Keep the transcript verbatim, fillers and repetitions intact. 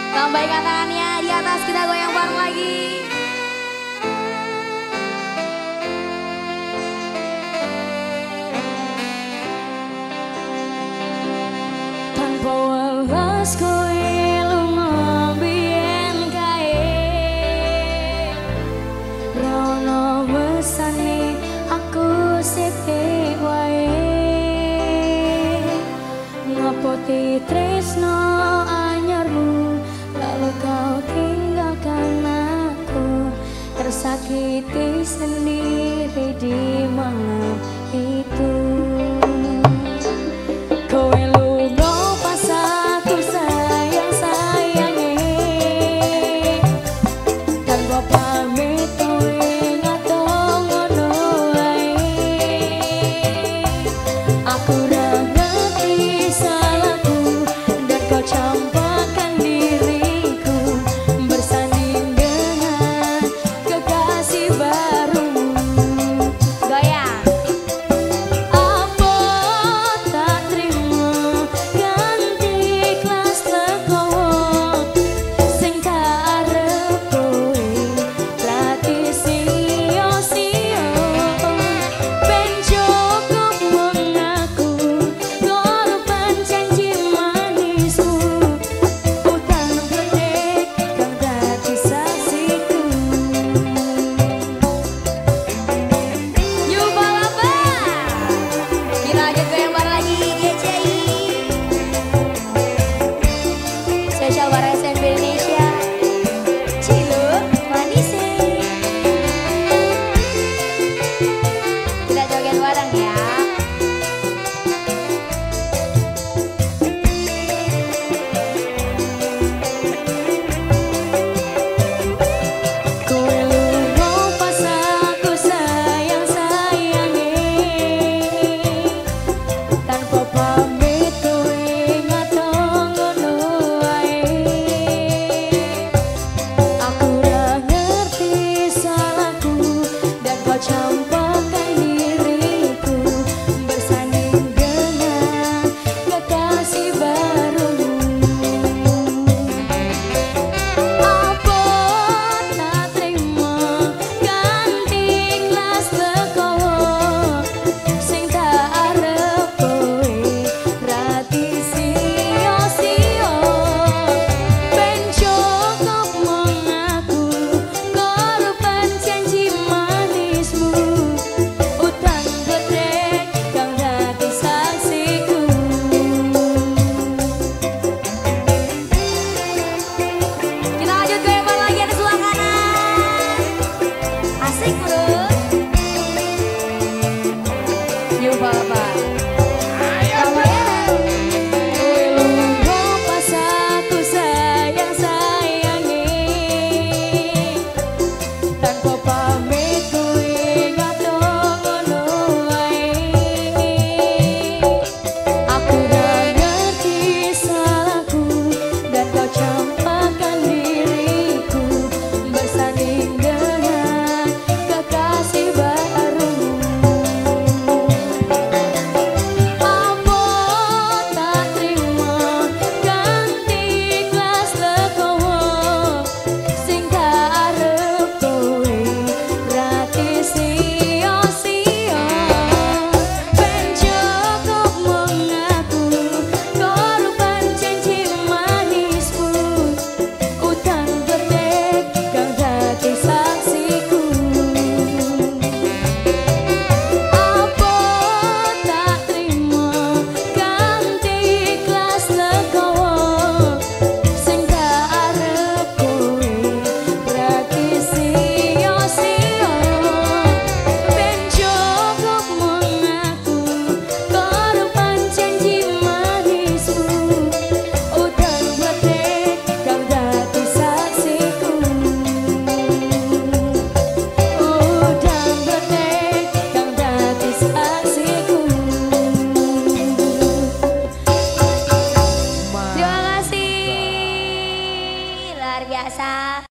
Lambaikan tangannya di atas, kita goyang bareng lagi. Tanpa welas kowe lunga biyen kae, ra ono mesane aku sepe wae. Ngopo tresno anyarmu, lalu kau tinggalkan aku, tersakiti sendiri di malam itu. Kowe lunga pas aku sayang-sayange, tanpa pamit kowe ngato ngono wae. Aku ra ngerti salahku dan kau campakkan diriku bersanding dengan kekasih barumu. Goyang. Apa tak terima ganti kelas legowo, sing tak arep kowe rati sia-sia. Ben cukup mengaku korban janji manismu, utang berdek kang dadi saksiku. Yuk balapa, dilanjut goyang bareng lagi G C I. Spesial bareng S M B Indonesia, Ciluk Manise. Kita joget bareng ya. Kowe lunga pas aku sayang-sayange, tanpa pamit kowe ngato ngono wae. Aku ra ngerti salahku dan kau campakkan diriku bersanding dengan kekasih barumu. Apa tak terima ganti kelas legowo, sing tak arep kowe rati sia-sia. Ben cukup mengaku korban janji manismu, utang berdek kang dadi saksiku. Kita lanjut goyang bareng lagi ada sebelah kanan. Asik bro. Yuk balapa. Kowe lunga pas aku sayang-sayange, tanpa pamit kowe ngato ngono wae. Aku ra ngerti salahku dan kau campakkan diriku bersanding dengan kekasih barumu. Apa tak terima ganti kelas legowo, sing tak arep kowe rati sia-sia. Ben cukup mengaku korban janji manismu, utang berdek kang dadi saksiku. Apa tak terima ganti kelas legowo, sing tak arep kowe rati sia-sia. Ben cukup mengaku korban janji manismu, utang berdek kang dadi saksiku. Utang berdek kang dadi saksiku. Terima kasih, luar biasa.